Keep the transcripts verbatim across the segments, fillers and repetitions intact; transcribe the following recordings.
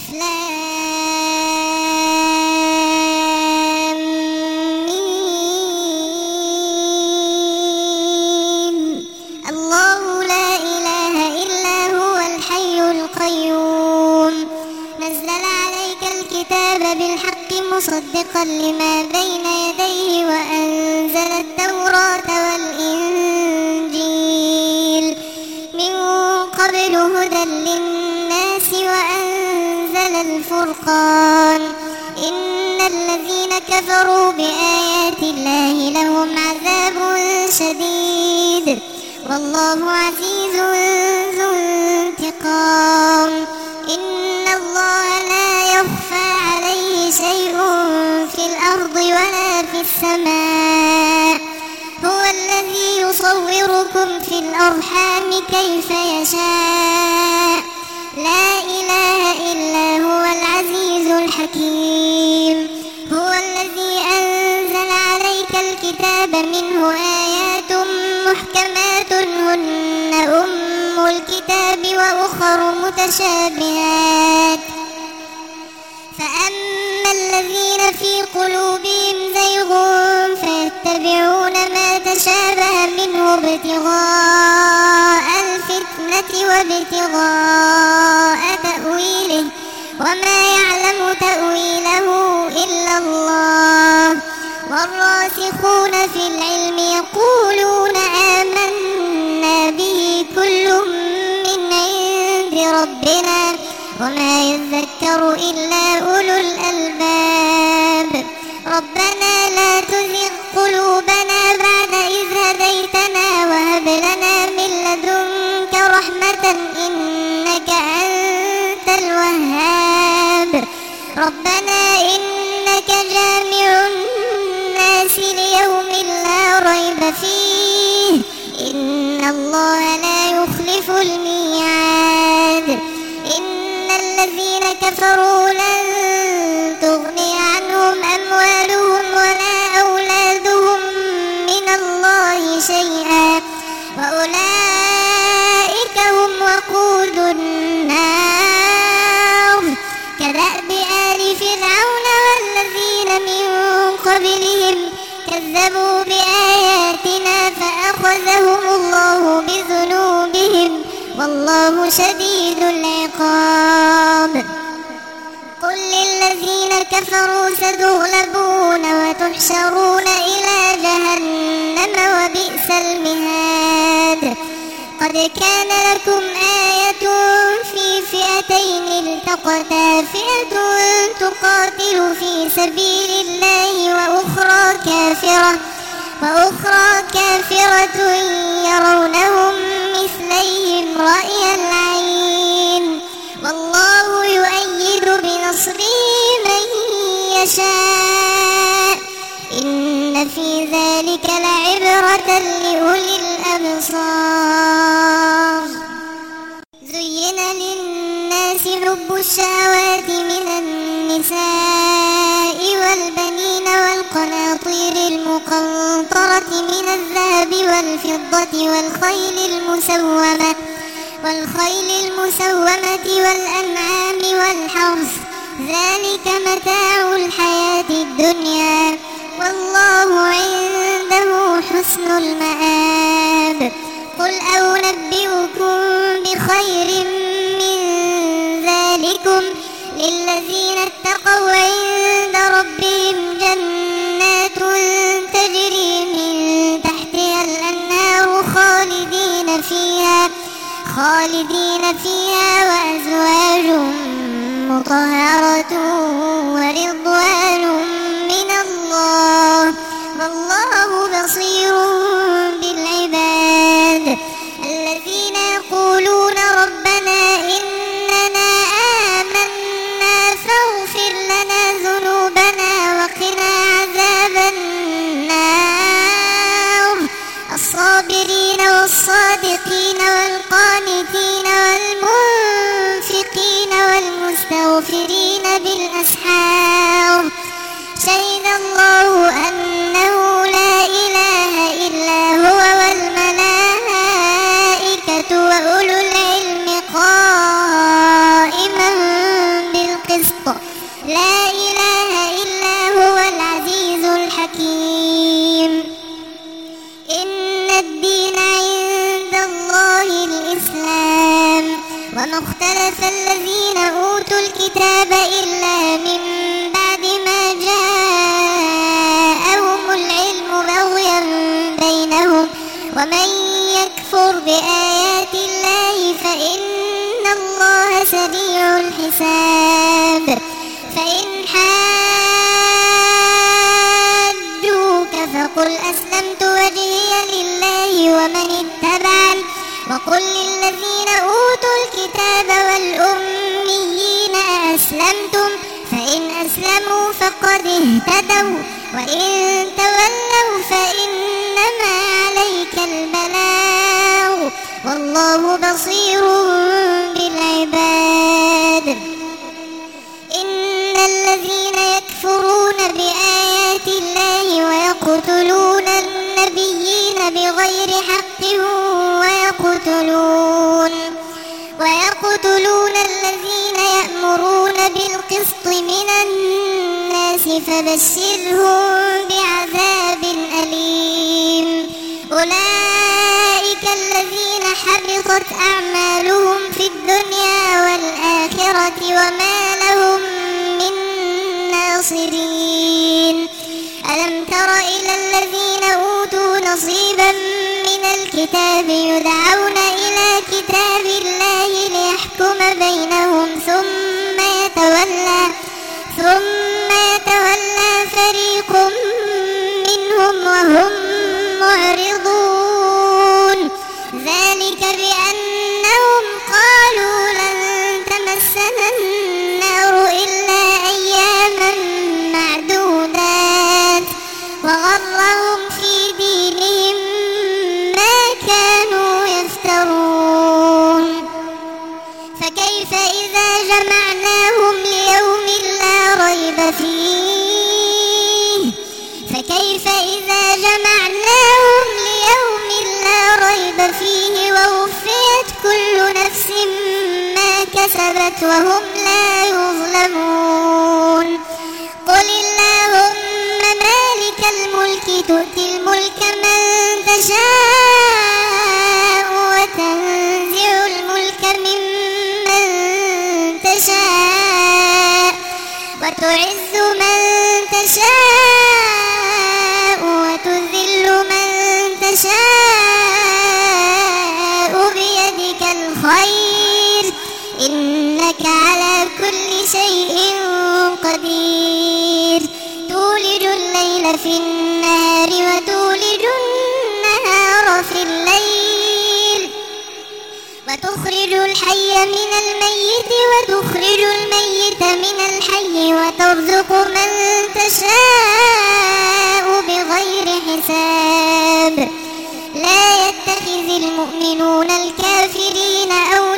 لام ميم. الله لا إله إلا هو الحي القيوم نزل عليك الكتاب بالحق مصدقا لما بين يديه وأنزل التوراة والإنجيل من قبل هدى للناس وأنزل الفرقان إن الذين كفروا بآيات الله لهم عذاب شديد والله عزيز ذو انتقام إن الله لا يخفى عليه شيء في الأرض ولا في السماء هو الذي يصوركم في الأرحام كيف يشاء لا إله إلا هو العزيز الحكيم هو الذي أنزل عليك الكتاب منه آيات محكمات هن أم الكتاب وأخر متشابهات فأما الذين في قلوبهم زيغ فيتبعون ما تشابه منه ابتغاء الفتنة وابتغاء تأويله وما يعلم تأويله إلا الله والراسخون في العلم يقولون آمنا به كل من عند ربنا وما يذكر إلا أولو الألباب ربنا لا تزغ قلوبنا بعد إذ هديتنا وهب لنا من لدنك رحمة إنك أنت الوهاب ربنا إنك جامع الناس ليوم لا ريب فيه إن الله لا يخلف الميعاد إن الذين كفروا لن تغني عنهم أموالهم ولا أولادهم من الله شيئا وأولئك هم وقود النار كدأب آل فرعون والذين من قبلهم كذبوا بآياتنا فأخذهم الله بذنوبهم والله شديد العقاب قل للذين كفروا ستغلبون وتحشرون إلى جهنم وبئس المهاد قد كان لكم آية في فئتين التقتا فئة تقاتل في سبيل الله وأخرى كافرة وأخرى كافرة يرونهم مثليهم رأي العين والله يؤيد بنصره من يشاء إن في ذلك لعبرة لأولي الأبصار زين للناس حب الشهوات من النساء والبنين والقناطير المقنطرة من الذهب والفضة والخيل المسومة والخيل المسومة والأنعام والحرث ذلك متاع الحياة الدنيا والله عنده حسن المآب قل أنبئكم بخير من ذلكم للذين اتقوا عند ربهم جنات تجري من تحتها الأنهار خالدين فيها خالدين فيها وأزواج مطهرة ورضوان من الله والله بصير بالعباد الذين يقولون ربنا إننا آمنا فاغفر لنا ذنوبنا وقنا عذاب النار الصابرين والصادقين والقانتين والمنفقين والمستغفرين بالأسحار شهد الله أنه لا إله إلا هو والملائكة وأولو العلم قائما بالقسط بالقسط لا إله إلا هو العزيز الحكيم. إن الدين عند الله الإسلام وما اختلف الذين أوتوا الكتاب إلا من بعد ما جاءهم العلم بغيا بينهم ومن يكفر بآيات الله فإن الله سريع الحساب. فإن حاجوك فقل أسلمت وجهي لله ومن اتبعني وقل للذين أوتوا الكتاب والأميين أأسلمتم فإن أسلموا فقد اهتدوا وإن تولوا فإنما عليك البلاغ والله بصير بالعباد. إن الذين يكفرون بآيات الله ويقتلون النبيين بغير حق ويقتلون ويقتلون الذين يأمرون بالقسط من الناس فبشرهم بعذاب أليم. أولئك الذين حبطت أعمالهم في الدنيا والآخرة وما لهم من ناصرين. ألم تر إلى الذين أوتوا نصيبا من الكتاب يدعون إلى كتاب الله ليحكم بينهم ثم يتولى ثم يتولى فريق منهم وهم معرضون. ذلك بأنهم قالوا لن تمسنا النار إلا أياما معدودات وغرهم في دينهم ما كانوا يفترون. فكيف إذا جمعناهم ليوم لا ريب فيه فكيف إذا جمعناهم ليوم لا ريب فيه ووفيت كل نفس ما كسبت وهم لا يظلمون. قل اللهم مالك الملك تؤتي الملك من تشاء وتنزع الملك ممن تشاء وتعز من تشاء وتذل من تشاء بيدك الخير إنك على كل شيء قدير. تولج الليل في النهار وتولج النهار في الليل وتخرج الحي من الميت وتخرج الميت من الحي وترزق من تشاء بغير حساب. لا يتخذ المؤمنون الكافرين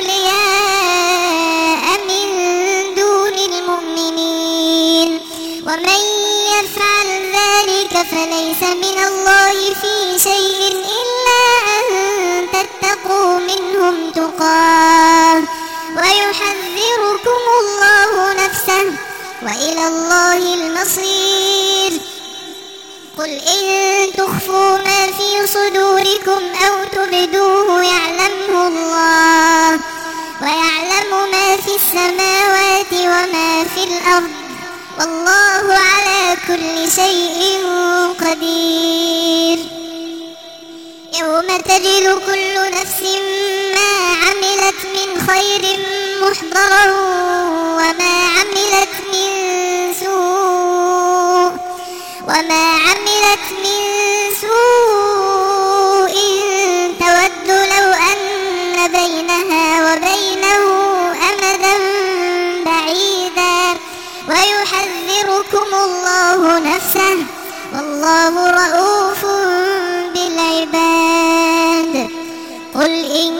أولياء من دون المؤمنين ومن يفعل ذلك فليس من الله في شيء إلا أن تتقوا منهم تقاه ويحذركم الله نفسه وإلى الله المصير. قل إن تخفوا ما في صدوركم أو تبدوه يعلمه الله ويعلم ما في السماوات وما في الأرض والله على كل شيء قدير. يوم تجد كل نفس ما عملت من خير محضرا وما عملت من سوء وما عملت من سوء تود لو أن بينها وبينه أمدا بعيدا ويحذركم الله نفسه والله رؤوف بالعباد. قل إن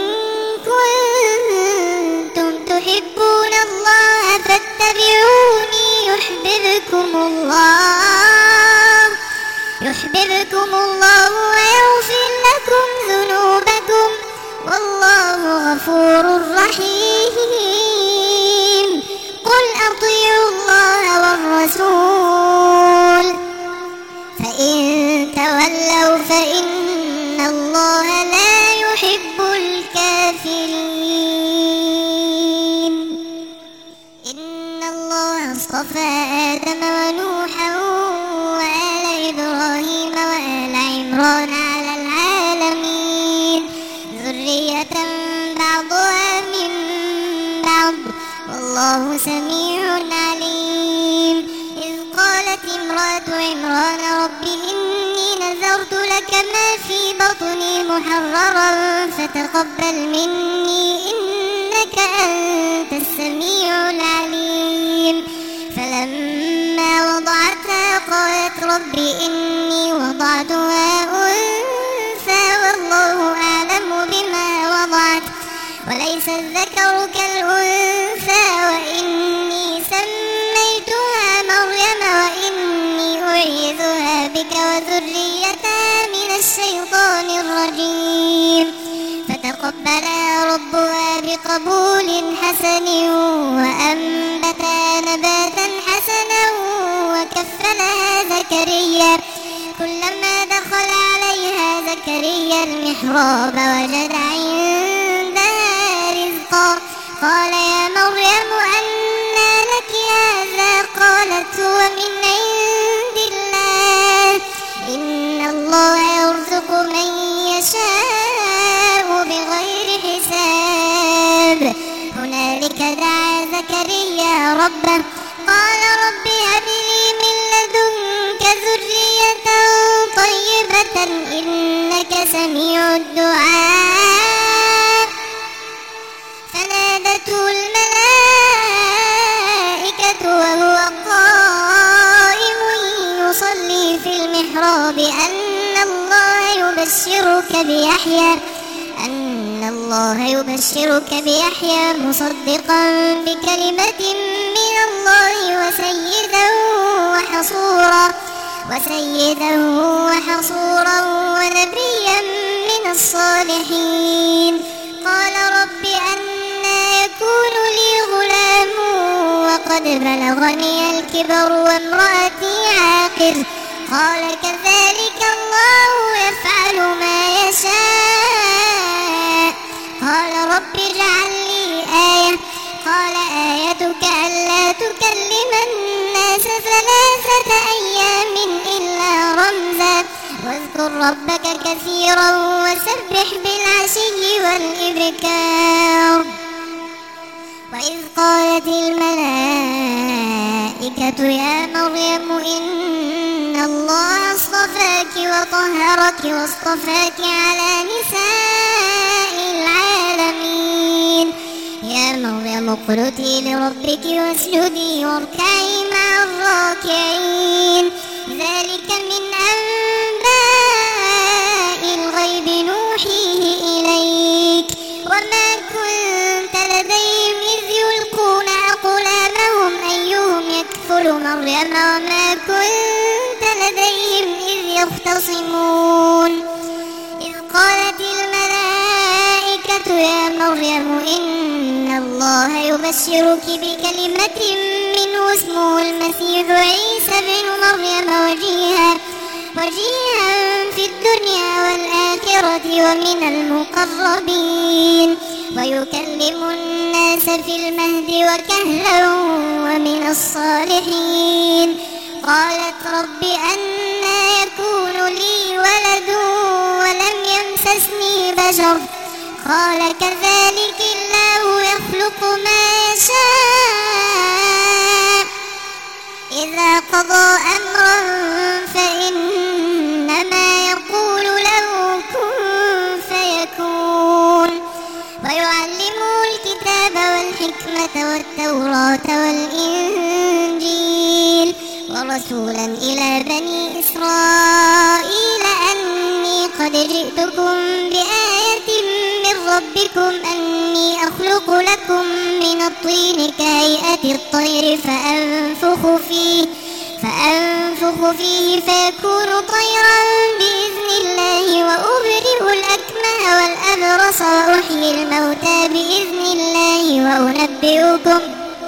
كنتم تحبون الله فاتبعوني يحببكم الله يحببكم الله ويغفر لكم ذنوبكم والله غفور رحيم. قل اصطفى آدم ونوحا وآل إبراهيم وآل عمران على العالمين ذرية بعضها من بعض والله سميع عليم. إذ قالت امرأة عمران رب إني نذرت لك ما في بطني محررا فتقبل مني إنك أنت السميع العليم. فلما وضعتها قالت رب إني وضعتها أنثى والله أعلم بما وضعت وليس الذكر كالأنثى وإني سميتها مريم وإني أعيذها بك وذريتها من الشيطان الرجيم. فتقبلها ربها بقبول حسن وأنبتها نباتا حسنا وكفلها زكريا كلما دخل عليها زكريا المحراب وجد عندها رزقا قال يا مريم أنى لك هذا قالت هو من عند الله إن الله يرزق من يشاء بغير حساب. هنالك دعا زكريا ربه قال رب هب لي من لدنك ذرية طيبة إنك سميع الدعاء. فنادته الملائكة وهو قائم يصلي في المحراب أن الله يبشرك بيحيى أن الله يبشرك بيحيى مصدقا بكلمة من الله وسيدا وحصورا وسيدا وحصورا ونبيا من الصالحين. قال رب أنى يكون لي غلام وقد بلغني الكبر وامرأتي عاقر قال كذلك الله يفعل ما يشاء. قال رب اجعل لي آية قال آيتك ألا تكلم الناس ثلاثة أيام إلا رمزا واذكر ربك كثيرا وسبح بالعشي والإبكار. وإذ قالت الملائكة يا مريم إن الله اصطفاك وطهرك واصطفاك على نساء العالمين يا مريم اقنتي لربك واسجدي واركعي مع الراكعين. ذلك من أنباء الغيب نوحيه إليك وما كنت لديهم إذ يلقون أقلامهم أيهم يكفل مريم وما كنت لديهم إذ يختصمون. إذ قالت الملائكة يا مريم إن الله يبشرك بكلمة منه اسمه المسيح عيسى بن مريم وجيها وجيها في الدنيا والآخرة ومن المقربين ويكلم الناس في المهد وكهلا ومن الصالحين. قالت رب أنى يكون لي ولد ولم يمسسني بشر قال كذلك الله يخلق ما يشاء إذا قضى أمرا فإنما يقول له كن فيكون. ويعلمه الكتاب والحكمة والتوراة والإنجيل ورسولا إلى بني إسرائيل أني قد جئتكم بآية من ربكم أني أخلق لكم من الطين كهيئة الطير فأنفخ فيه فأنفخ فيه فيكون طيرا بإذن الله وأبرئ الأكمه والأبرص وأحيي الموتى بإذن الله وأنبئكم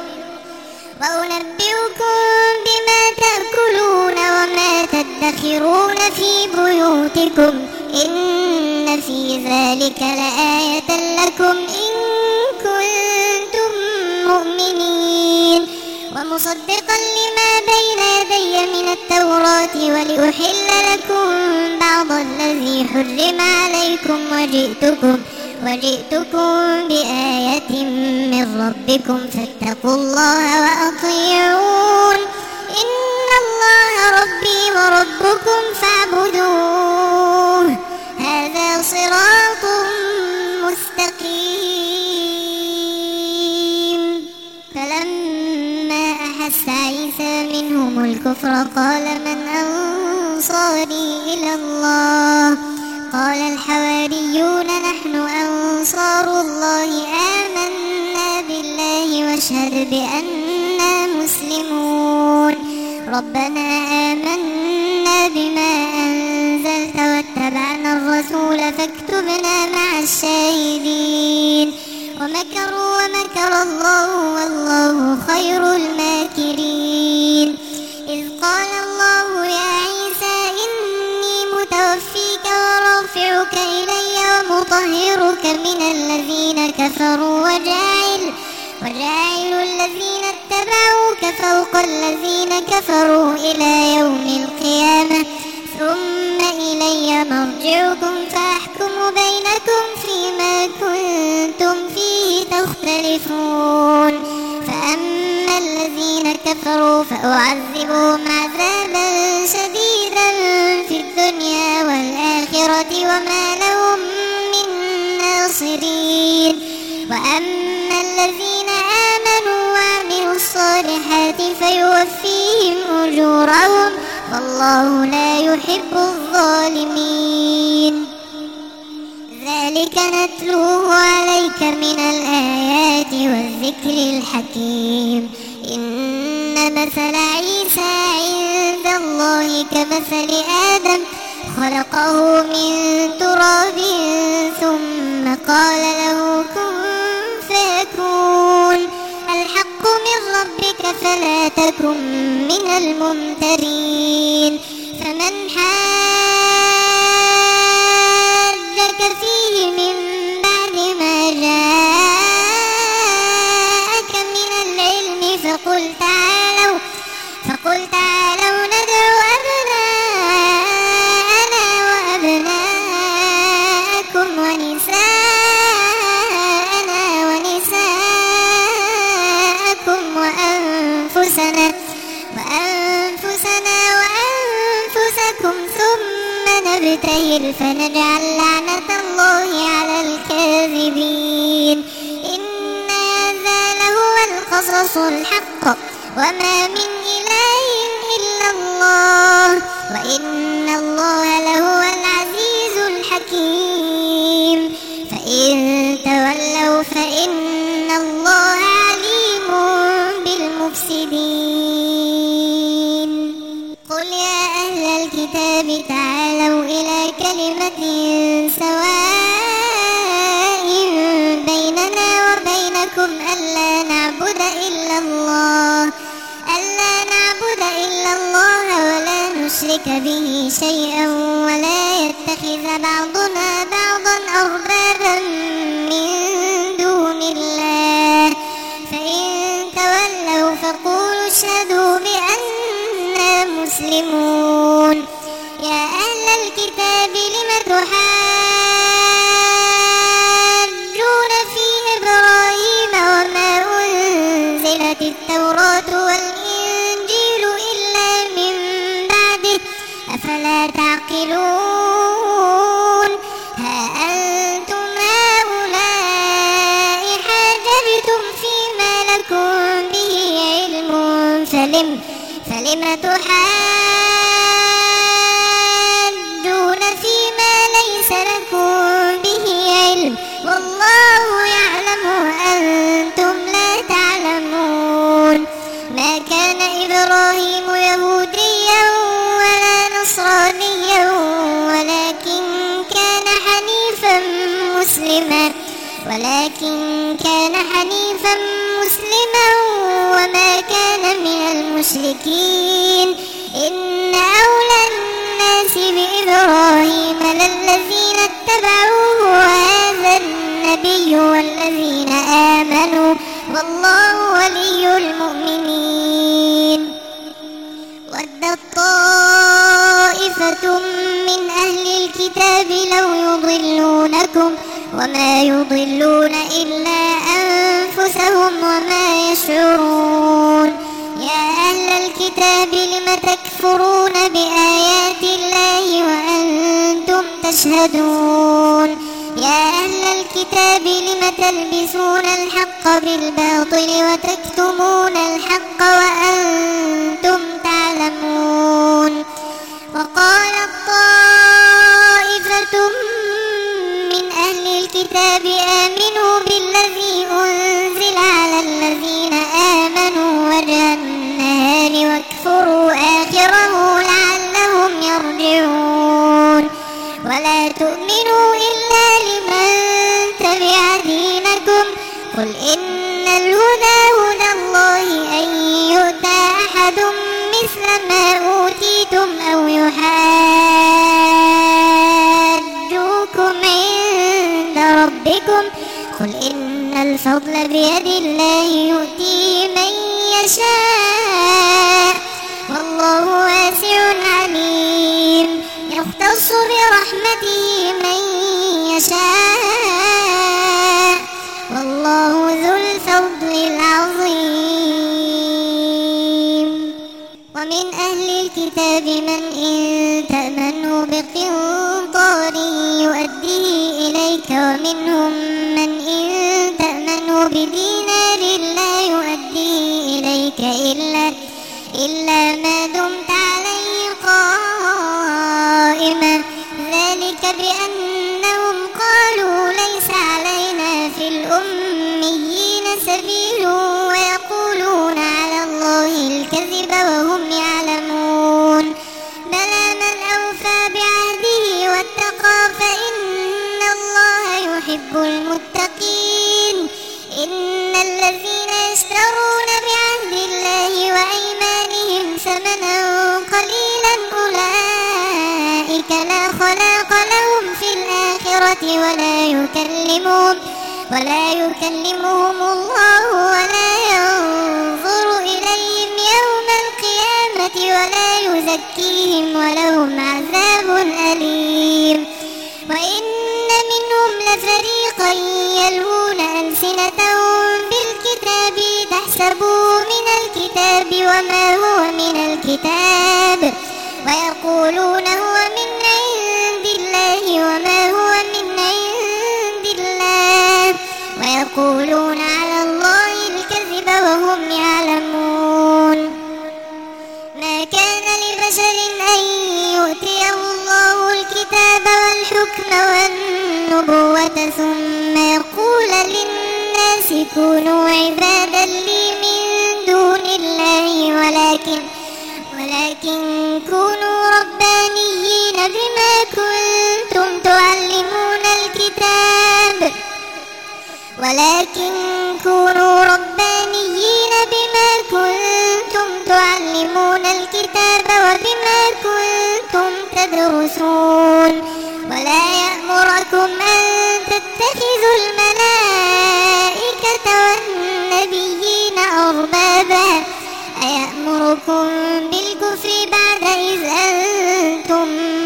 وأنبئكم بما تأكلون وما تدخرون في بيوتكم إن في ذلك لآية لكم إن كنتم مؤمنين. ومصدقا لما بين يدي من التوراة ولأحل لكم بعض الذي حرم عليكم وجئتكم وجئتكم بآية من ربكم فاتقوا الله وأطيعون إن الله ربي وربكم فاعبدوه هذا صراط مستقيم. فلما أحس عيسى منهم الكفر قال من أنصاري إلى الله قال الحواريون نحن أنصار الله آمنا بالله واشهد بأننا مسلمون ربنا آمنا بما أنزلت واتبعنا الرسول فاكتبنا مع الشاهدين ومكروا ومكر الله والله خير الماكرين. إذ قال الله يا عيسى إني متوفيك ورافعك إلي ومطهرك من الذين كفروا وجاعل وجاعل الذين اتبعوك فوق الذين كفروا إلى يوم القيامة ثم إلي مرجعكم فأحكم بينكم فيما كنتم فيه تختلفون. فأما الذين كفروا فأعذبهم عذابا شديدا في الدنيا والآخرة وما لهم من ناصرين. وأما الذين آمنوا وعملوا الصالحات فيوفيهم أجورهم والله لا يحب الظالمين. ذلك نتلوه عليك من الآيات والذكر الحكيم. إن مثل عيسى عند الله كمثل آدم خلقه من تراب ثم قال له كن فيكون الحق من ربك فلا تكن من الممترين. فمن حاجك فيه من بعد ما جاءك من العلم فقل تعالوا فقل تعالوا ندعو أبناءنا وأبناءكم ونساءنا ونساءكم وأنفسنا وأنفسنا وأنفسكم ثم نبتهل فنجعل لعنة الله على الكاذبين. إن هذا لهو القصص الحق وما من إله إلا الله وإن الله لهو العزيز الحكيم. فإن تولوا فإن الله عليم بالمفسدين. قل يا أهل الكتاب تعالوا إلى كلمة سواء بيننا وبينكم ألا نعبد إلا الله ألا نعبد إلا الله ولا نشرك به شيئا ولا يتخذ بعضنا بعضا أربابا من دون الله. فإن تولوا فقولوا اشهدوا بأننا مسلمون. يا أهل الكتاب لم تحاجون في إبراهيم وما أنزلت التوراة والإنجيل إلا من بعده أفلا تعقلون. ها أنتم هؤلاء حاججتم فيما لكم به علم فلم فلم تحاجون فيما ليس لكم به علم والله يعلم وأنتم لا تعلمون. ما كان إبراهيم يهوديا ولا نصرانيا ولكن كان حنيفا مسلما ولكن كان حنيفا مسلما وما كان من المشركين. إن أولى الناس بإبراهيم للذين اتبعوه وهذا النبي والذين آمنوا والله ولي المؤمنين. وما يضلون إلا أنفسهم وما يشعرون. يا أهل الكتاب لم تكفرون بآيات الله وأنتم تشهدون. يا أهل الكتاب لم تلبسون الحق بالباطل وتكتمون الحق وأنتم تعلمون. وقالت طائفة من أهل الكتاب آمنوا بالذي أنزل على الذين آمنوا وجه النهار واكفروا آخره لعلهم يرجعون. ولا تؤمنوا إلا لمن تبع دينكم قل إن الهدى هدى الله أن يؤتى أحد مثل ما أوتيتم أو يحاجوكم عند ربكم قل إن الفضل بيد الله يؤتيه من يشاء والله واسع عليم. يختص برحمته من يشاء والله ذو الفضل العظيم. ومن أهل الكتاب من إن تأمنه بقنطار يؤديه إليك ومنهم من إن تأمنه بدينار لا يؤديه إليك إلا, إلا ما دمت عليه قائما ذلك بأنهم قالوا ليس علينا في الأميين سبيل ويقولون على الله الكذب وهم يعلمون. بلى من أوفى بعهده واتقى فإن الله يحب المتقين. إن الذين يشترون بعهد الله وأيمانهم ثمنا قليلا أولئك لا خلاق لهم في الآخرة ولا يكلمهم ولا يكلمهم الله ولا ينظر إليهم يوم القيامة ولا يزكيهم ولهم عذاب أليم. وإن منهم لفريقا يلوون ألسنتهم بالكتاب تحسبوا من الكتاب وما هو من الكتاب ويقولون هو من عند الله وما هو من عند الله ويقولون على الله الكذب وهم يعلمون. ما كان لبشر أن يؤتيه الله الكتاب والحكم والنبوة ثم يقول للناس كونوا عبادا لي من دون الله ولكن ولكن كونوا ربانيين بما كنتم تعلمون الكتاب ولكن كونوا ربانيين بما كنتم تعلمون الكتاب وبما كنتم تدرسون. ولا يأمركم أن تتخذوا الملائكة والنبيين أربابا أيأمركم بالكفر بعد إذ أنتم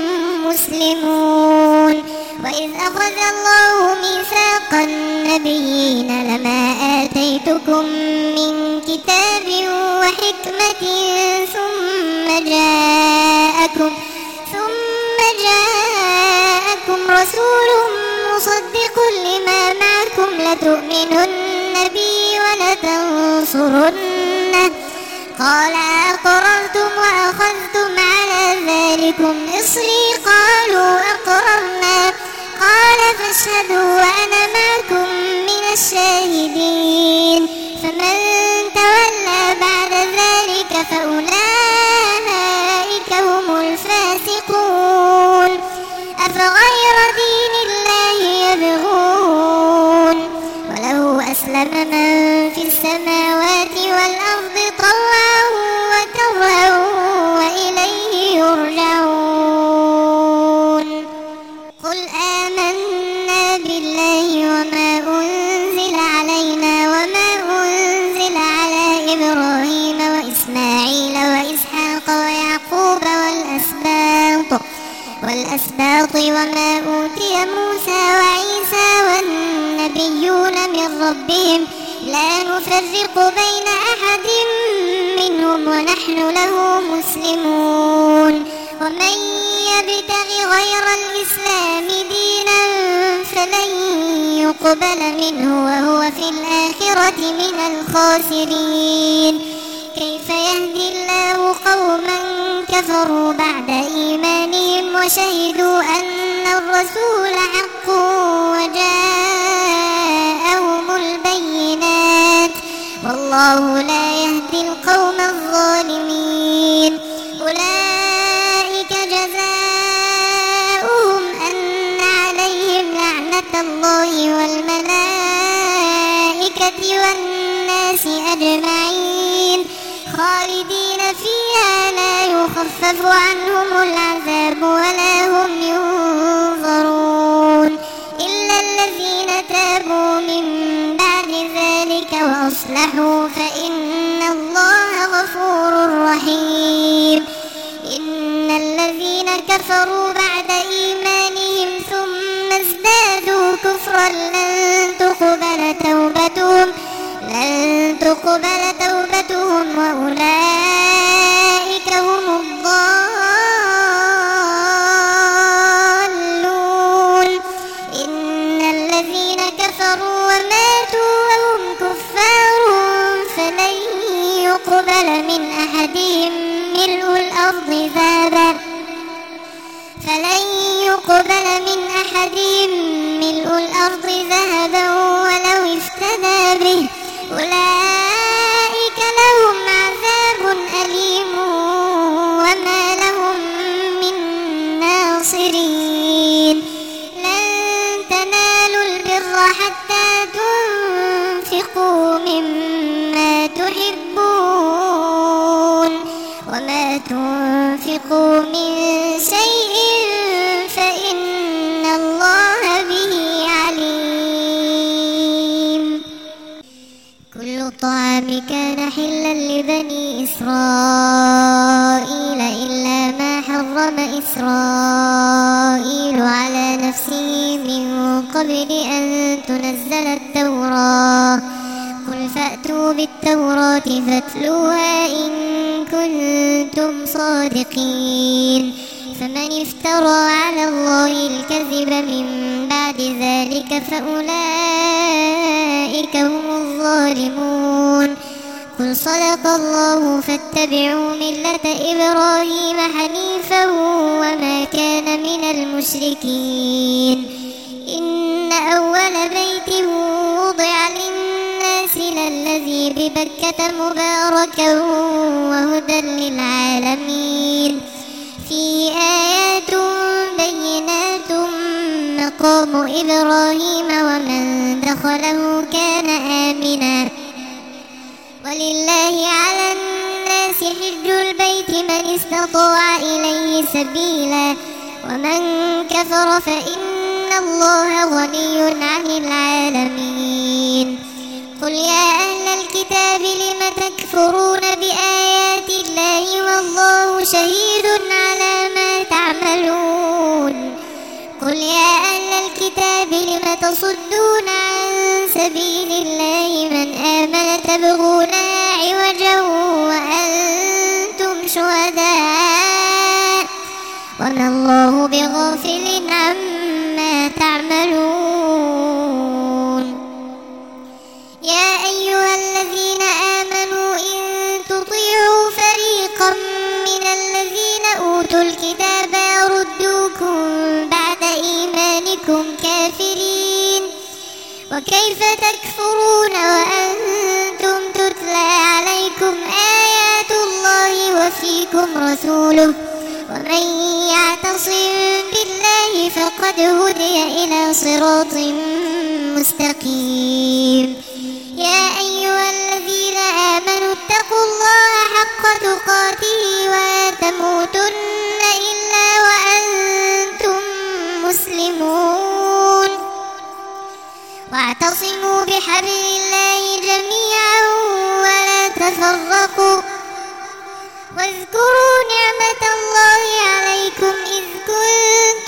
مسلمون. وإذ أخذ الله ميثاق النبيين لما آتيتكم من كتاب وحكمة ثم جاءكم ثم جاءكم رسول مصدق لما معكم لتؤمنن به ولتنصرنه قال أقررتم وأخذتم على ذلكم إصري قالوا أقررنا قال فاشهدوا وأنا معكم من الشاهدين. فمن تولى بعد ذلك فأولئك هم الفاسقون. أفغير دين الله يبغون وله أسلم من في السماوات والأرض طوعا وكرها وإليه يرجعون. قل آمنا بالله وما أنزل علينا وما أنزل على إبراهيم وإسماعيل وإسحاق ويعقوب والأسباط الأسباط وما أوتي موسى وعيسى والنبيون من ربهم لا نفرق بين أحد منهم ونحن له مسلمون ومن يبتغ غير الإسلام دينا فلن يقبل منه وهو في الآخرة من الخاسرين كيف يهدي الله قوما كفروا بعد إيمانهم وشهدوا أن الرسول حق وجاءهم البينات والله لا يهدي القوم الظالمين أولئك جزاؤهم أن عليهم لعنة الله والملائكة والناس أجمعين خالدين فيها لا يخفف عنهم العذاب ولا هم ينظرون إلا الذين تابوا من بعد ذلك وأصلحوا فإن الله غفور رحيم إن الذين كفروا بعد إيمانهم ثم ازدادوا كفرا لن تقبل توبتهم لن تقبل توبتهم وأولئك هم الضالون إن الذين كفروا وماتوا وهم كفار فلن يقبل من أحدهم ملء الأرض ذهبا فلن يقبل من أحدهم ملء الأرض ذهبا ولو افتدى به أولئك لهم عذاب أليم وما لهم من ناصرين لن تنالوا البر حتى تنفقوا مما تحبون وما تنفقوا من شيء فإن الله به عليم كل طعام كان حلا لبني إسرائيل إلا ما حرم إسرائيل على نفسه من قبل أن تنزل التوراة قل فأتوا بالتوراة فاتلوها إن كنتم صادقين فمن افترى على الله الكذب من بعد ذلك فأولئك هم الظالمون قل صدق الله فاتبعوا ملة إبراهيم حنيفا وما كان من المشركين إن أول بيت وضع للناس للذي ببكة مباركا وهدى للعالمين فيه آيات بينات مقام إبراهيم ومن دخله كان آمنا ولله على الناس حج البيت من استطاع إليه سبيلا ومن كفر فإن الله غني عن العالمين قل يا أهل الكتاب لم تكفرون بآيات الله والله شهيد على ما تعملون قل يا أهل الكتاب لم تصدون عن سبيل الله من آمن تبغونها عوجا وأنتم شهداء وما الله بغافل عما تعملون يا أيها الذين آمنوا إن تطيعوا فريقا من الذين أوتوا الكتاب يردوكم بعد إيمانكم كافرين وكيف تكفرون وأنتم تتلى عليكم آيات الله وفيكم رسوله ومن يعتصم بالله فقد هدي إلى صراط مستقيم يا أيها الذين آمنوا اتقوا الله حق تقاته ولا تموتن إلا وأنتم مسلمون واعتصموا بحبل الله جميعا ولا تفرقوا واذكروا نعمة الله عليكم إذ كنتم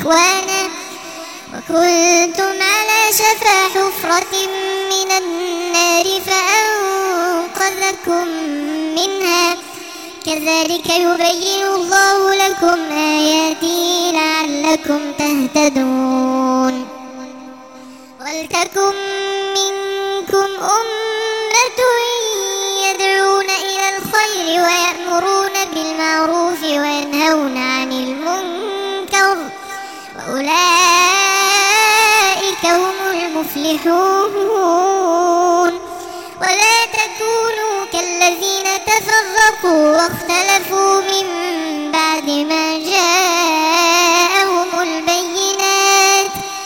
إخوانا وكنتم على شفا حفرة من النار فأنقذكم منها كذلك يبين الله لكم آياته لعلكم تهتدون ولتكن منكم أمة يدعون إلى الخير ويأمرون بالمعروف وينهون عن المنكر وأولئك هم المفلحون ولا تكونوا كالذين تفرقوا واختلفوا من بعد ما جاءهم البينات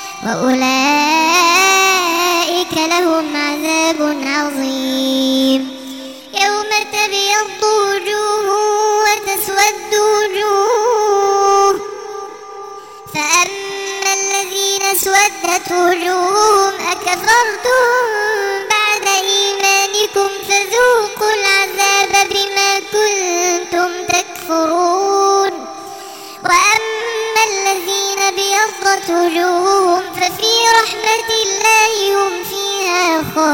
وأولئك لهم عذاب عظيم يوم تبيض وجوه وتسود وجوه فأما الذين اسودت وجوههم أكفرتم بعد إيمانكم فذوقوا العذاب بما كنتم تكفرون وأما الذين ابيضت وجوههم ففي رحمة الله هم فيها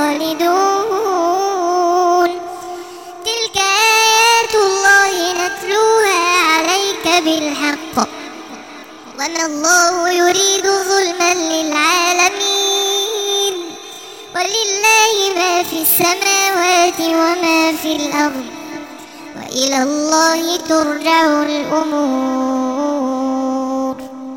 خالدون تلك آيات الله نتلوها عليك بالحق وما الله يريد ظلما للعالمين ولله ما في السماوات وما في الأرض وإلى الله ترجع الأمور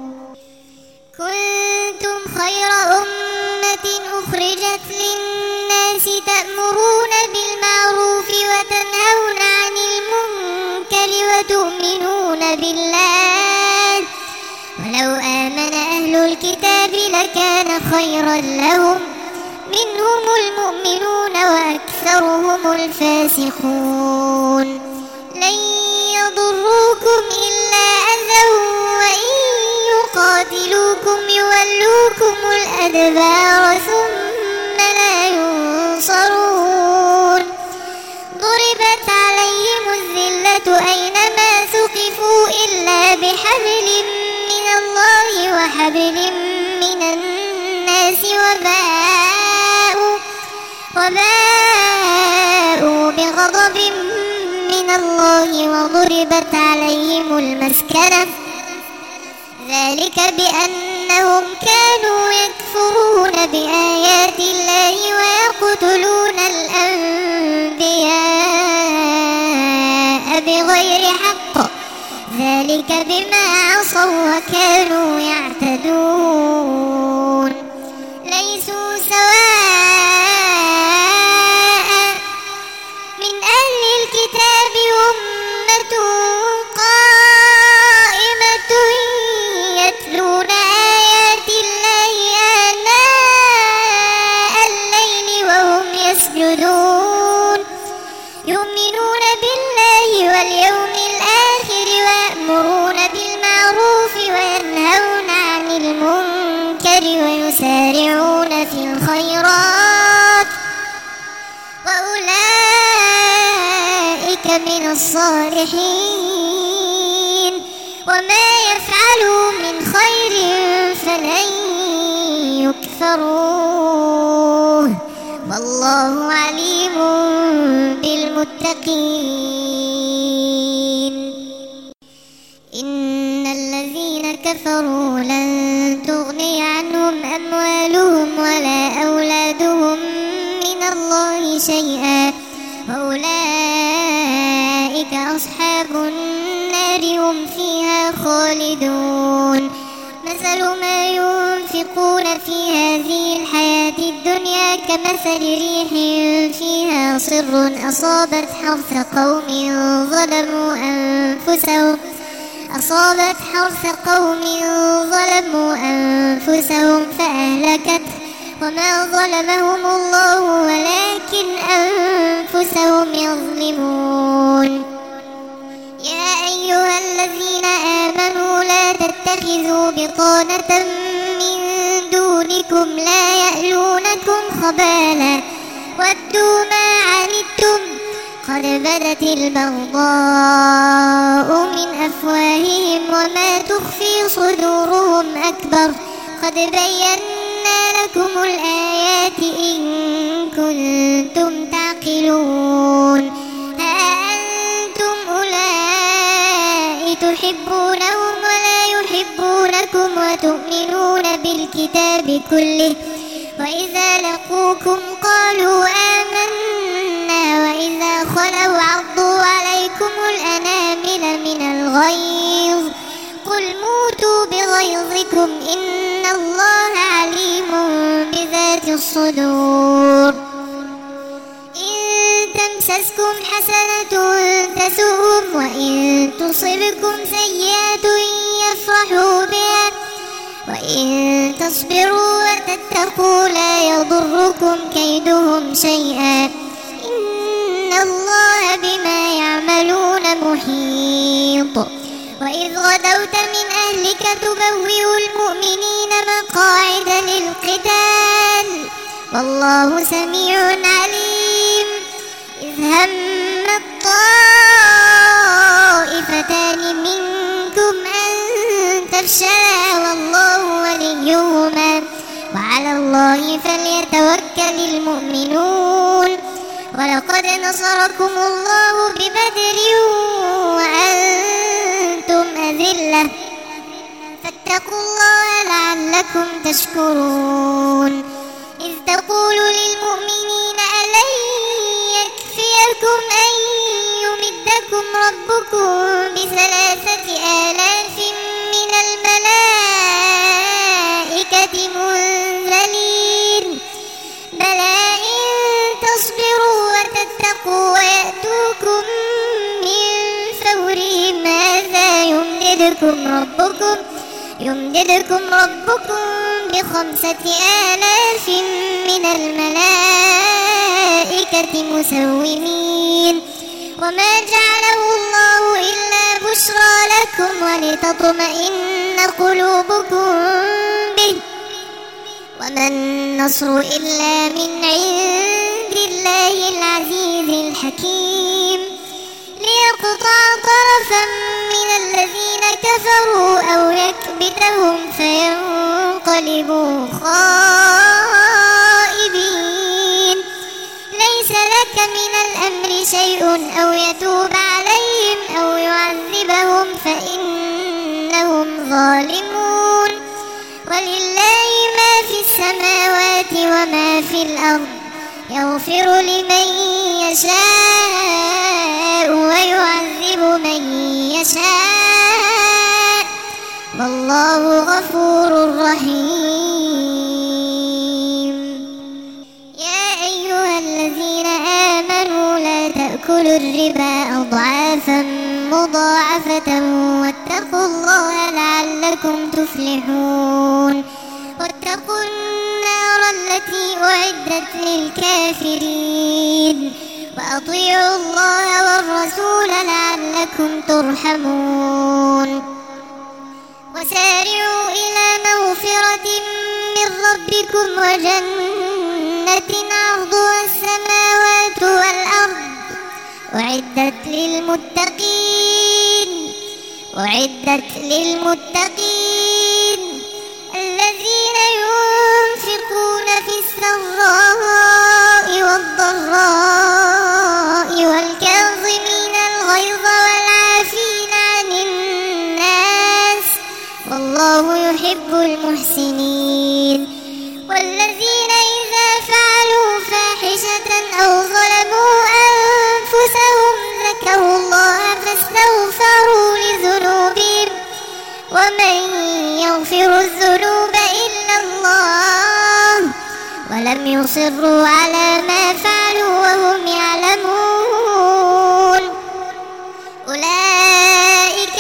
كنتم خير أمة أخرجت للناس تأمرون بالمعروف وتنهون عن المنكر وتؤمنون بالله ولو آمن أهل الكتاب لكان خيرا لهم منهم المؤمنون وأكثرهم الفاسقون لن يضروكم إلا أذى وإن يقاتلوكم يولوكم الأدبار ثم لا ينصرون ضربت عليهم الذلة أينما ثقفوا إلا بحبل من الله وحبل من الناس وباءوا وباءوا بغضب من الله وضربت عليهم المسكنة ذلك بأنهم كانوا يكفرون بآيات الله ويقتلون الأنبياء بغير حق ذلك بما عصوا وكانوا يعتدون ليسوا سواء من أهل الكتاب أمة قائمة يتلون آيات الله آناء الليل وهم يسجدون يؤمنون بالله واليوم الآخر ويأمرون بالمعروف وينهون عن المنكر ويسارعون في الخيرات وأولئك من الصالحين وما يفعلوا من خير فلن يكفروه والله عليم بالمتقين إن الذين كفروا لن تغني عنهم أموالهم ولا أولادهم من الله شيئا وأولئك أصحاب النار هم فيها خالدون مثل ما ينفقون في هذه الحياة الدنيا كمثل ريح فيها صر أصابت حرث قوم ظلموا أنفسهم أصابت حرث قوم ظلموا أنفسهم فأهلكته وما ظلمهم الله ولكن أنفسهم يظلمون يا أيها الذين آمنوا لا تتخذوا بطانة من دونكم لا يألونكم خبالا ودوا ما عنتم قد بدت البغضاء من أفواههم وما تخفي صدورهم أكبر قد بينا لكم الآيات إن كنتم تعقلون ها أنتم أولئك تحبونهم ولا يحبونكم وتؤمنون بالكتاب كله وإذا لقوكم قالوا آمنا وإذا خلوا عضوا عليكم الأنامل من الغيظ قل موتوا بغيظكم إن الله عليم بذات الصدور إن تمسسكم حسنة تسؤهم وإن تصبكم سيئة يفرحوا بها وإن تصبروا وتتقوا لا يضركم كيدهم شيئا إن الله بما يعملون محيط وإذ غدوت من أهلك تبوئ المؤمنين مقاعد للقتال والله سميع عليم إذ هم الطائفتان منكم أن تفشلا والله وليهما وعلى الله فليتوكل المؤمنون ولقد نصركم الله ببدر وأنتم أذلة فاتقوا الله لعلكم تشكرون إذ تقول للمؤمنين ألن يكفيكم أن يمدكم ربكم بثلاثة آلاف من الملائكة منزلين بلى إن تصبروا وتتقوا ويأتوكم من فورهم هذا يمددكم ربكم يمددكم ربكم بخمسة آلاف من الملائكة مسومين وما جعله الله إلا بشرى لكم ولتطمئن قلوبكم به وما النصر إلا من عند الله العزيز الحكيم ليقطع طرفا من الذين كفروا أو يكبتهم فينقلبوا خائبين ليس لك من الأمر شيء أو يتوب عليهم أو يعذبهم فإنهم ظالمون ولله ما في السماوات وما في الأرض يغفر لمن يشاء ويعذب من يشاء والله غفور رحيم يا أيها الذين آمنوا لا تأكلوا الربا أضعافا مضاعفة واتقوا الله لعلكم تفلحون واتقوا النار التي أعدت للكافرين وأطيعوا الله والرسول لعلكم ترحمون وسارعوا إلى مغفرة من ربكم وجنة عرضها السماوات والأرض أعدت للمتقين أعدت للمتقين الذين ينفقون في السراء والضراء والكاظمين الغيظ والعافين عن الناس والله يحب المحسنين والذين إذا فعلوا فاحشة أو ظلموا أنفسهم ذكروا الله فاستغفروا لذنوبهم ومن يغفر الذنوب إلا الله ولم يصروا على ما فعلوا وهم يعلمون أولئك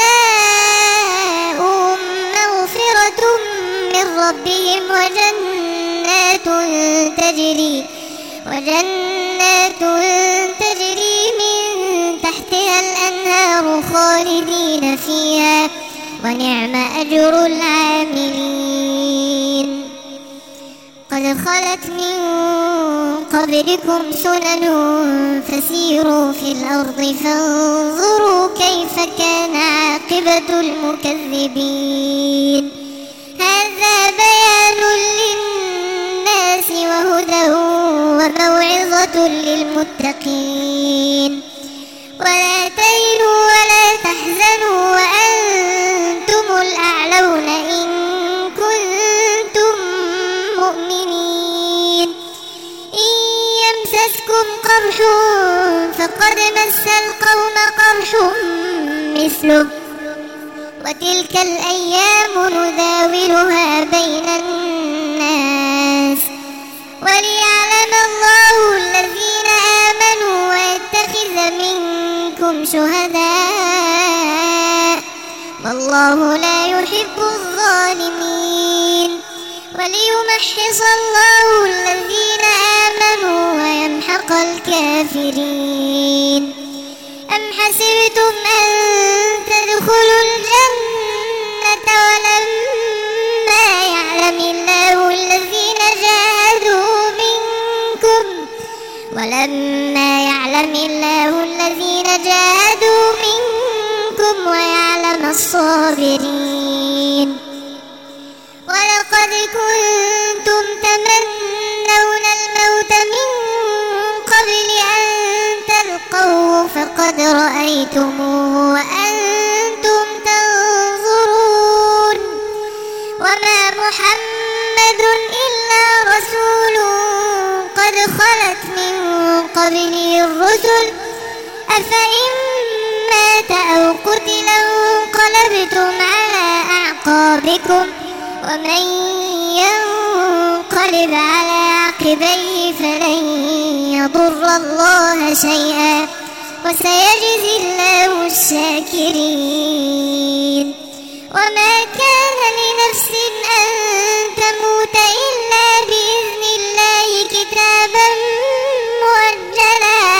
جزاؤهم مغفرة من ربهم وجنات تجري وجنات تجري من تحتها الأنهار خالدين فيها ونعم أجر العاملين قد خلت من قبلكم سنن فسيروا في الأرض فانظروا كيف كان عاقبة المكذبين. هذا بيان للناس وهدى وموعظة للمتقين. ولا تهنوا ولا تحزنوا وأنتم الأعلون إن كنتم مؤمنين. إن يمسسكم قرح فقد مس القوم قرح مثله وتلك الأيام نداولها بين الناس وليعلم الله الذين آمنوا ويتخذ منكم شهداء والله لا يحب الظالمين. وليمحص الله الذين آمنوا ويمحق الكافرين. أم حسبتم أن تدخلوا الجنة ولما يعلم الله الذين جاهدوا منكم ولما يعلم الله الذين جاهدوا منكم ويعلم الصابرين. ولقد كنتم تمنون الموت من قبل أن تلقوه فقد رأيتموه وأنتم تنظرون. وما محمد إلا رسول قد خلت من قبله الرسل أفإن مات أو قتل انقلبتم على أعقابكم ومن ينقلب على عقبيه فلن يضر الله شيئا وسيجزي الله الشاكرين. وما كان لنفس أن تموت إلا بإذن الله كتابا مؤجلا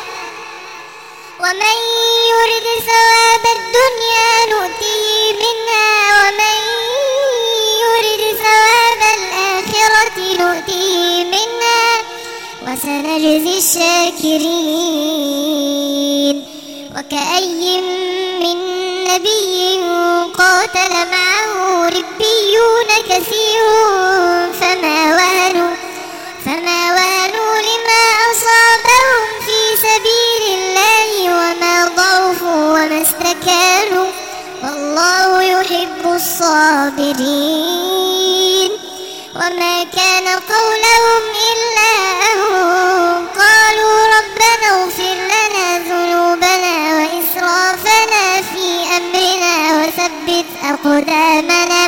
ومن يرد ثواب الدنيا نؤتيه منها ومن يرد ثواب الآخرة نؤتيه منها وسنجزي الشاكرين. وكأي من نبي قاتل معه ربيون كثير فما وهنوا فما وهنوا لما أصابهم في سبيل الله وما ضعفوا وما استكانوا والله يحب الصابرين. وما كان قولهم إلا أن قالوا ربنا اغفر لنا ذنوبنا وإسرافنا في أمرنا وثبت أقدامنا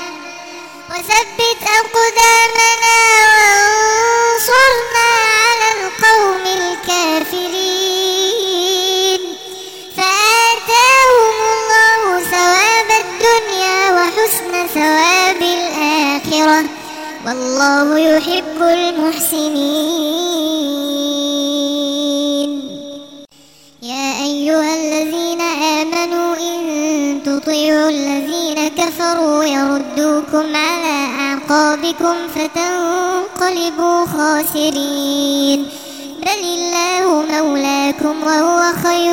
وثبت أقدامنا وانصرنا على القوم الكافرين. فآتاهم الله ثواب الدنيا وحسن ثواب الآخرة والله يحب المحسنين. يا أيها الذين آمنوا إن تطيعوا الذين كفروا يردوكم على أعقابكم فتنقلبوا خاسرين. بل الله مولاكم وهو خير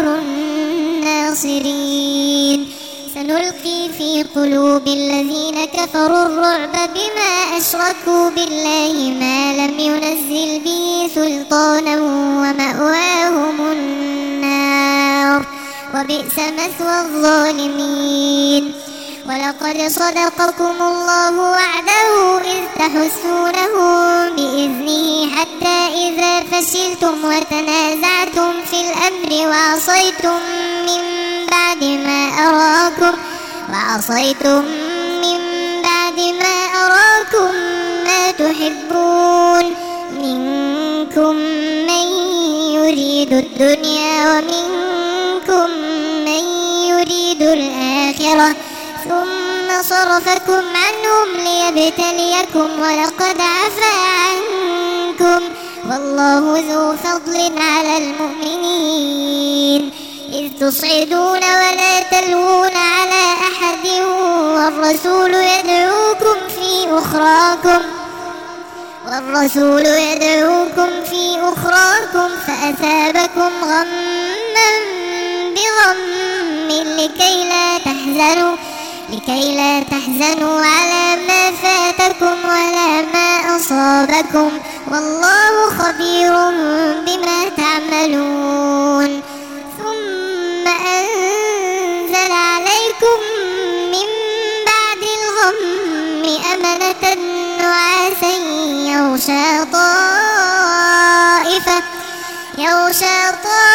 الناصرين. سنلقي في قلوب الذين كفروا الرعب بما أشركوا بالله ما لم ينزل به سلطانا ومأواهم النار وبئس مثوى الظالمين. ولقد صدقكم الله وعده إذ تحسونهم بإذنه حتى إذا فشلتم وتنازعتم في الأمر وعصيتم من بعد ما أراكم وعصيتم من بعد ما أراكم ما تحبون منكم من يريد الدنيا ومنكم من يريد الآخرة ثم صرفكم عنهم ليبتليكم ولقد عفا عنكم والله ذو فضل على المؤمنين. إذ تصعدون ولا تلوون على أحد والرسول يدعوكم في أخراكم والرسول يدعوكم في في أخراكم فأثابكم غما بغم لكي لا تحزنوا لكي لا تحزنوا على ما فاتكم ولا ما أصابكم والله خبير بما تعملون. ثم أنزل عليكم من بعد الغم أمنة نعاسا يغشى طائفة يغشى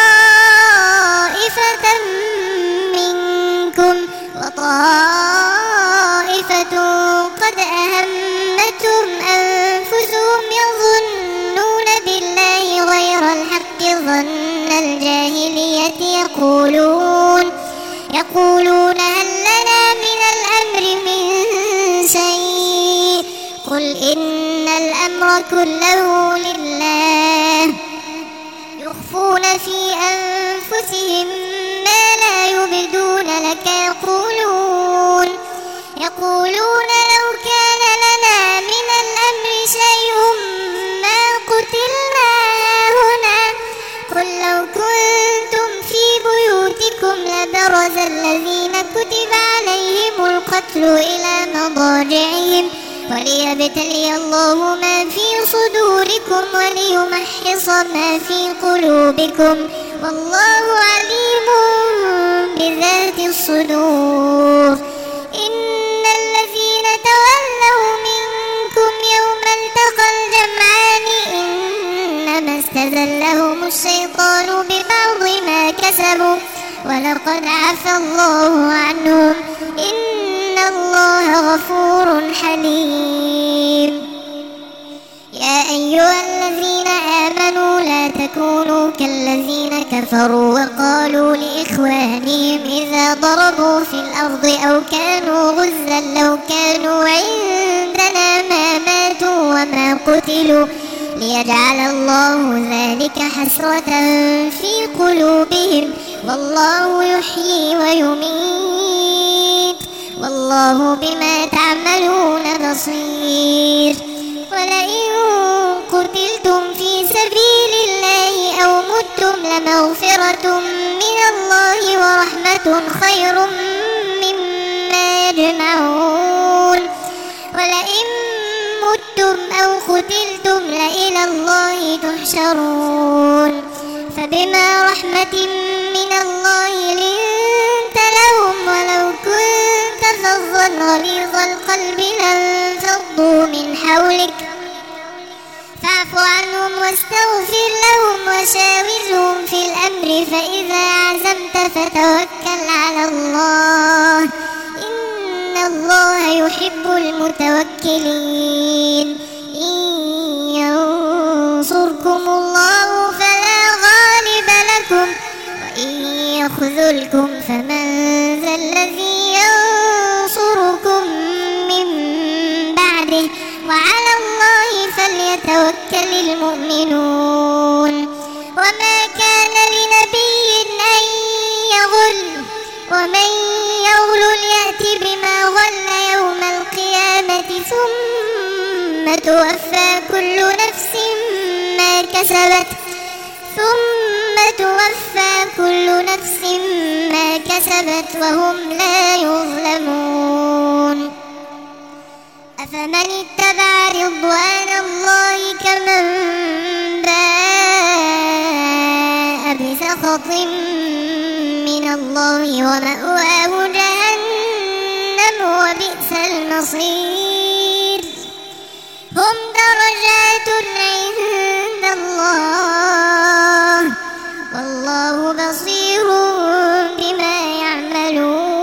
طائفة منكم وطائفة قد أهمتهم أنفسهم يظنون بالله غير الحق ظن الجاهلية يقولون يقولون هل لنا من الأمر من شيء قل إن الأمر كله لله يخفون في أنفسهم ما لا يبدون لك يقولون يقولون لو كان لنا من الأمر شيء ما قتلنا هنا قل لو كنتم في بيوتكم لبرز الذين كتب عليهم القتل إلى مضاجعهم وليبتلي الله ما في صدوركم وليمحص ما في قلوبكم والله عليم بذات الصدور. إن الذين تولوا منكم يوم التقى الجمعان إنما استزلهم الشيطان ببعض ما كسبوا ولقد عفى الله عنهم إن الله غفور حليم. يا أيها الذين آمنوا لا تكونوا كالذين كفروا وقالوا لإخوانهم إذا ضربوا في الأرض أو كانوا غزا لو كانوا عندنا ما ماتوا وما قتلوا ليجعل الله ذلك حسرة في قلوبهم والله يحيي ويميت والله بما تعملون بصير. ولئن قتلتم في سبيل الله أو متم لمغفرة من الله ورحمة خير مما يجمعون. ولئن متم أو قتلتم لإلى الله تحشرون. فبما رحمة من الله لنت لهم ولو كنت فظا غليظ القلب لانفضوا من حولك فاعف عنهم واستغفر لهم وشاورهم في الأمر فإذا عزمت فتوكل على الله إن الله يحب المتوكلين. إن ينصركم الله فلا غالب لكم وإن يخذلكم فمن ذا الذي ينصركم من بعده وعلى الله فليتوكل المؤمنون. وما كان لنبي أن يغل ومن يغل يأتي بما غل يوم القيامة ثم توفى كل نفس ما كسبت ثم توفى كل نفس ما كسبت وهم لا يظلمون. أفمن اتبع رضوان الله كمن باء بسخط من الله ومأواه جهنم وبئس المصير. هم درجات عند الله والله بصير بما يعملون.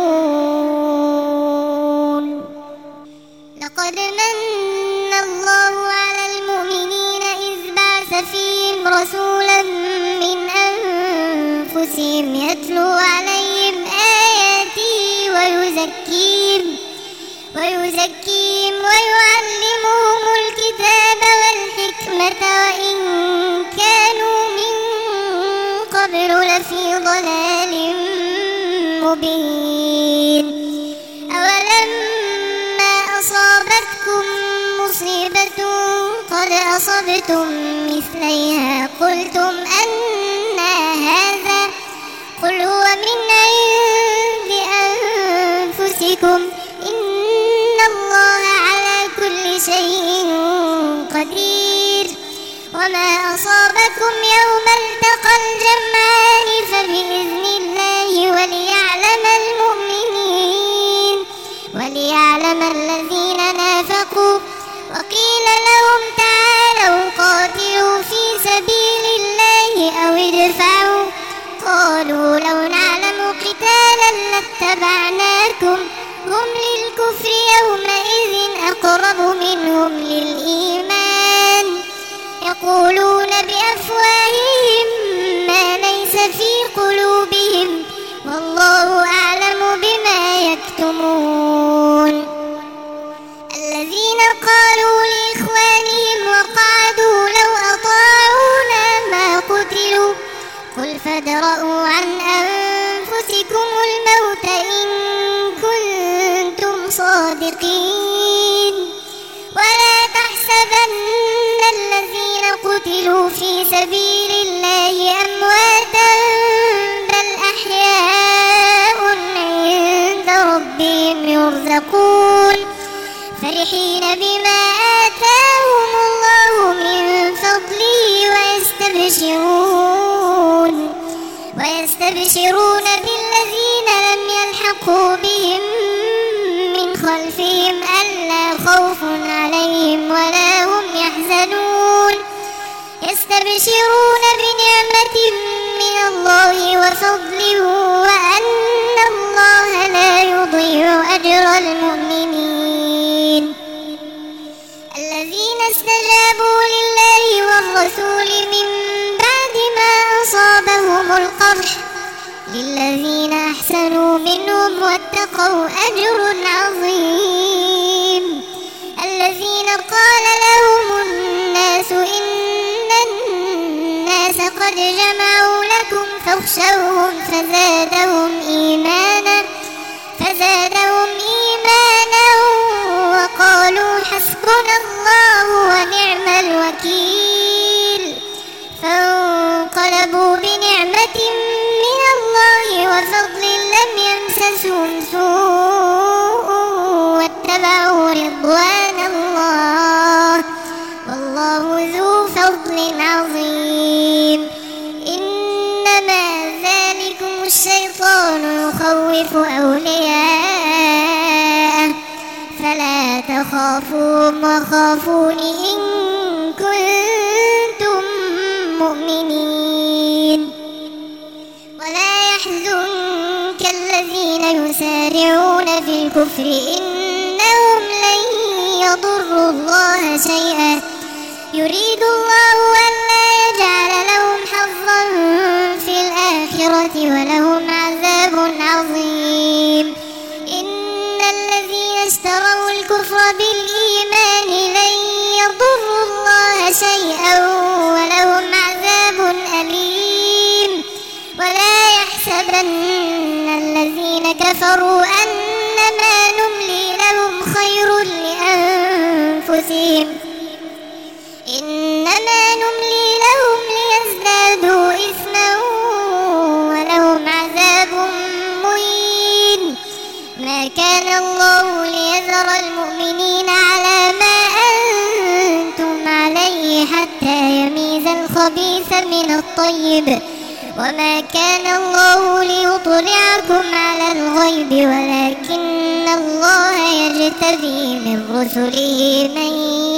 لقد من الله على المؤمنين إذ بعث فيهم رسولا من أنفسهم يتلو عليهم آياته ويزكيهم ويزكيهم ويعلمهم الكتاب والحكمة وإن كانوا من قبل لفي ضلال مبين. أولما أصابتكم مصيبة قد أصبتم مثليها قلتم أنى هذا قل هو من عند أنفسكم إن الله على كل شيء قدير. وما أصابكم يوم التقى الجمعان فبإذن الله وليعلم المؤمنين وليعلم الذين نافقوا. وقيل لهم تعالوا قاتلوا في سبيل الله أو ادفعوا قالوا لو نعلم قتالا لاتبعناكم هم للكفر يومئذ أقرب منهم للإيمان يقولون بأفواههم ما ليس في قلوبهم والله أعلم بما يكتمون. الذين قالوا لإخوانهم وقعدوا لو أطاعونا ما قتلوا قل فادرءوا عن أنفسكم الموت إن كنتم صادقين. ولا تحسبن الذين قتلوا في سبيل الله أمواتا بل أحياء عند ربهم يرزقون فرحين بما آتاهم الله من فضله ويستبشرون ويستبشرون بالذين لم يلحقوا بهم من خلفهم ألا خوف عليهم ولا هم يحزنون يستبشرون بنعمة من الله وفضله وأن الله لا يضيع أجر المؤمنين. الذين استجابوا لله والرسول من بعد ما أصابهم القرح للذين أحسنوا منهم واتقوا أجر عظيم. الذين قال لهم الناس إن الناس قد جمعوا لكم فاخشوهم فزادهم إيمانا فزادهم إيمانا وقالوا حسبنا الله ونعم الوكيل فانقلبوا بنعمة من الله وفضل لم يمسسهم سوء واتبعوا رضوان الله والله ذو فضل عظيم. إنما ذلكم الشيطان يخوف أولياءه فلا تخافوهم وخافون إن كنتم مؤمنين. ولا يحزنك الذين يسارعون في الكفر إنهم لن يضروا الله شيئا يريد الله ألا يجعل لهم حظا في الآخرة ولهم عذاب عظيم. إن الذين اشتروا الكفر بالإيمان لن يضروا الله شيئا ولهم عذاب أليم. ولا يحسبن الذين كفروا أنما نملي لهم خير لأنفسهم إنما نملي لهم ليزدادوا إثما ولهم عذاب مهين. ما كان الله ليذر المؤمنين على ما أنتم عليه حتى يميز الخبيث من الطيب وما كان الله ليطلعكم على الغيب ولكن الله يجتبي من رسله من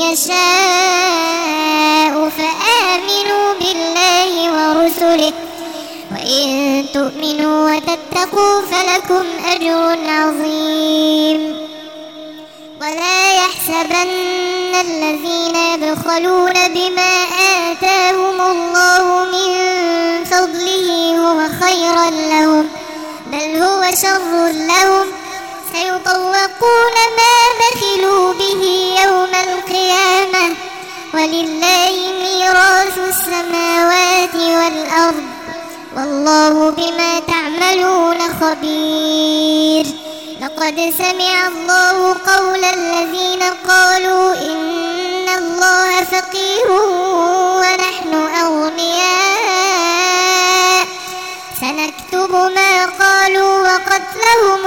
يشاء فآمنوا بالله ورسله وإن تؤمنوا وتتقوا فلكم أجر عظيم. ولا يحسبن الذين يبخلون بما آتاهم الله من فضله هو خيرا لهم بل هو شر لهم سيطوقون ما بخلوا به يوم القيامة ولله ميراث السماوات والأرض والله بما تعملون خبير. لقد سمع الله قول الذين قالوا إن الله فقير ونحن أغنياء سنكتب ما قالوا وقتلهم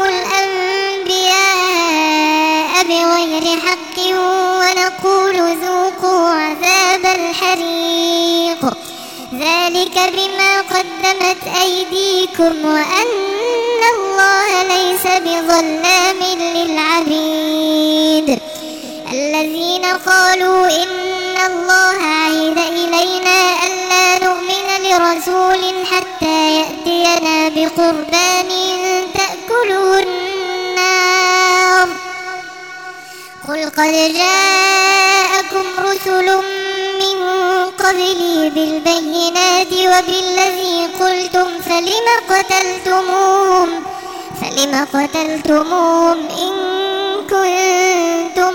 الأنبياء بغير حق ونقول ذوقوا عذاب الحريق ذلك بما قدمت أيديكم وأن الله ليس بظلام للعبيد الذين قالوا إن الله عهد إلينا ألا نؤمن لرسول حتى يأتينا بقربان تأكله النار قل قد جاءكم رسل من قبلي بالبينات وبالذي قلتم فلم قتلتموهم فلم قتلتموهم إن كنتم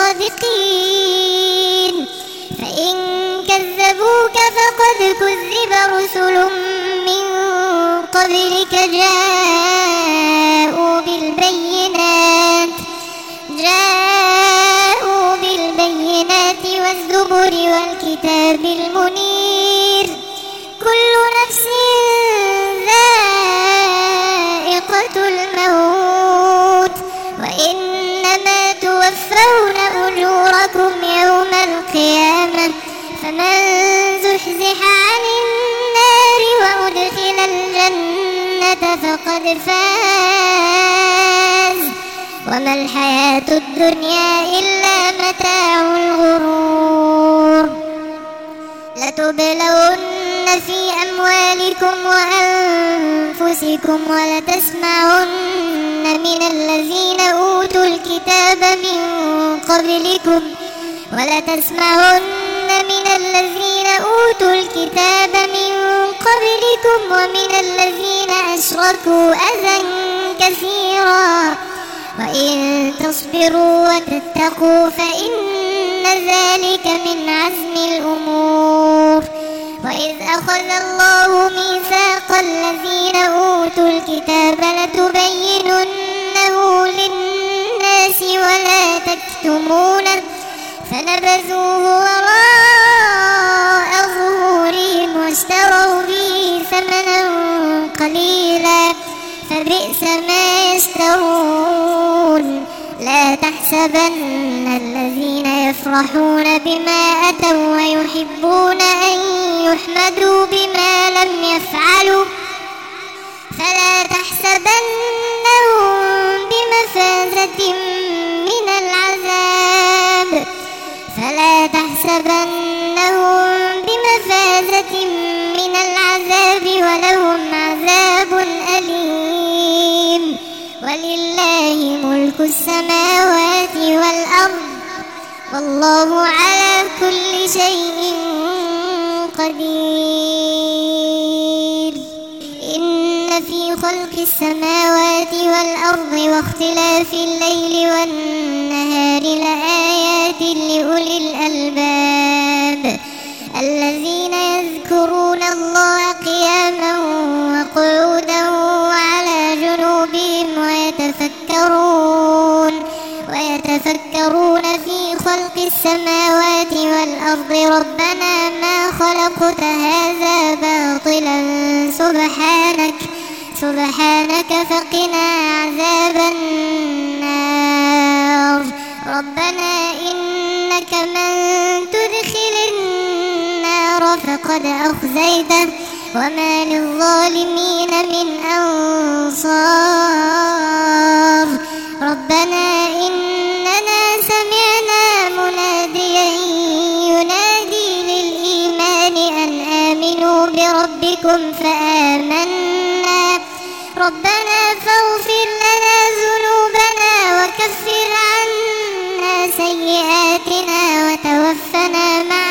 صادقين فإن كذبوك فقد كذب رسل من قبلك جاءوا بالبينات جاءوا بالبينات والزبر والكتاب المنير كل نفس ذائقة الموت وإنما توفون أجوركم يوم القيامة فمن زحزح عن النار وأدخل الجنة فقد فاز وما الحياة الدنيا إلا متاع الغرور لتبلون في أموالكم وأنفسكم ولتسمعن من الذين أوتوا الكتاب من قبلكم ولتسمعن من الذين أوتوا الكتاب من قبلكم ومن الذين أشركوا أذى كثيرا وإن تصبروا وتتقوا فإن ذلك من عزم الأمور وإذ أخذ الله ميثاق الذين أوتوا الكتاب لتبيننه للناس ولا تكتمونه فنبذوه وراء ظهورهم واشتروا به ثمنا قليلا فبئس ما يشترون لا تحسبن الذين يفرحون بما أتوا ويحبون أن يحمدوا بما لم يفعلوا فلا تحسبنهم بمفازة من العذاب فلا تحسبنهم بمفازة من العذاب ولهم عذاب أليم ولله ملك السماوات والأرض والله على كل شيء قدير إن في خلق السماوات والأرض واختلاف الليل والنهار لآيات لأولي الألباب الذين يذكرون الله قياما وقعودا وعلى جنوبهم ويتفكرون ويتفكرون في خلق السماوات والأرض ربنا ما خلقت هذا باطلا سبحانك سبحانك فقنا عذاب النار ربنا إنك من تدخل النار فقد أخزيته وما للظالمين من أنصار ربنا إننا سمعنا مناديا ينادي للإيمان أن آمنوا بربكم فآمنا ربنا فاغفر لنا ذنوبنا وكفر عنا سيئاتنا وتوفنا مع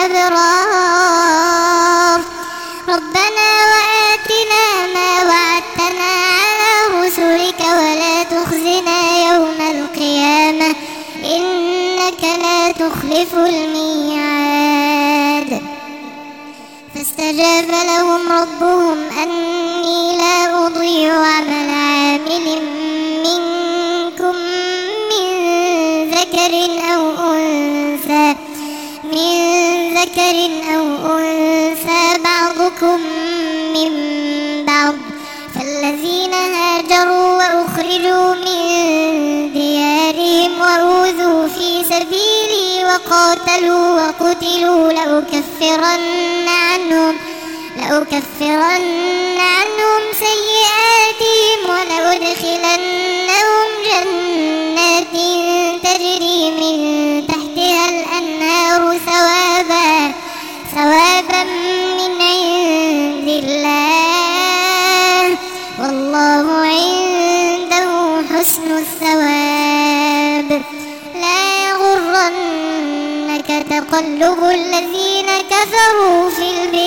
الأبرار ربنا وآتنا ما وعدتنا على رسلك ولا تخزنا يوم القيامة إنك لا تخلف الميعاد فاستجاب لهم ربهم أني لا أضيع عمل عامل منكم من ذكر أو أنثى من ذكر أو أنثى بعضكم من بعض فالذين هاجروا وأخرجوا من ديارهم وأوذوا في سبيلي وقاتلوا وقتلوا لأكفرن عنهم لأكفرن عنهم سيئاتهم ولأدخلنهم جنات تجري من تحتها الأنهار ثوابا ثوابا من عند الله والله عنده حسن الثواب لا يغرنك تقلب الذين كفروا في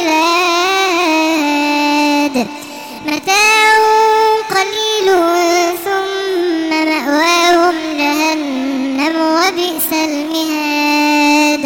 البلاد متاع قليل ثم مأواهم جهنم وبئس المهاد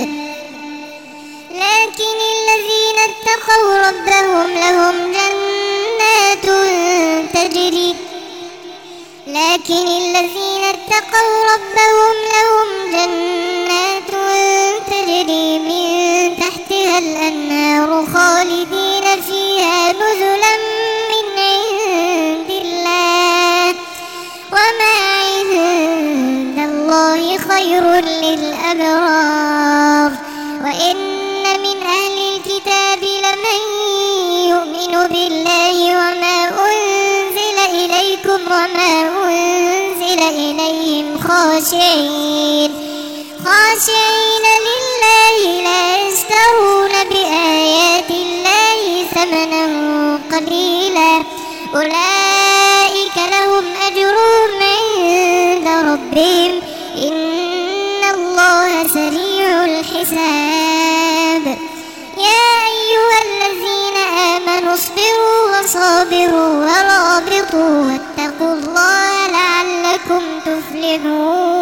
لكن الذين اتقوا ربهم لهم جنات تجري لكن الذين اتقوا ربهم لهم جنات تجري من تحتها الأنهار خالدين فيها نزلا من عند الله وما عند الله خير للأبرار وإن من أهل الكتاب لمن يؤمن بالله وما أنزل إليكم وما أنزل إليهم خاشعين خاشعين لله لا يشترون بآيات الله ثمنا قليلا أولئك لهم أجرهم عند ربهم إن الله سريع الحساب يا أيها الذين آمنوا اصبروا وصابروا ورابطوا واتقوا الله لعلكم تفلحون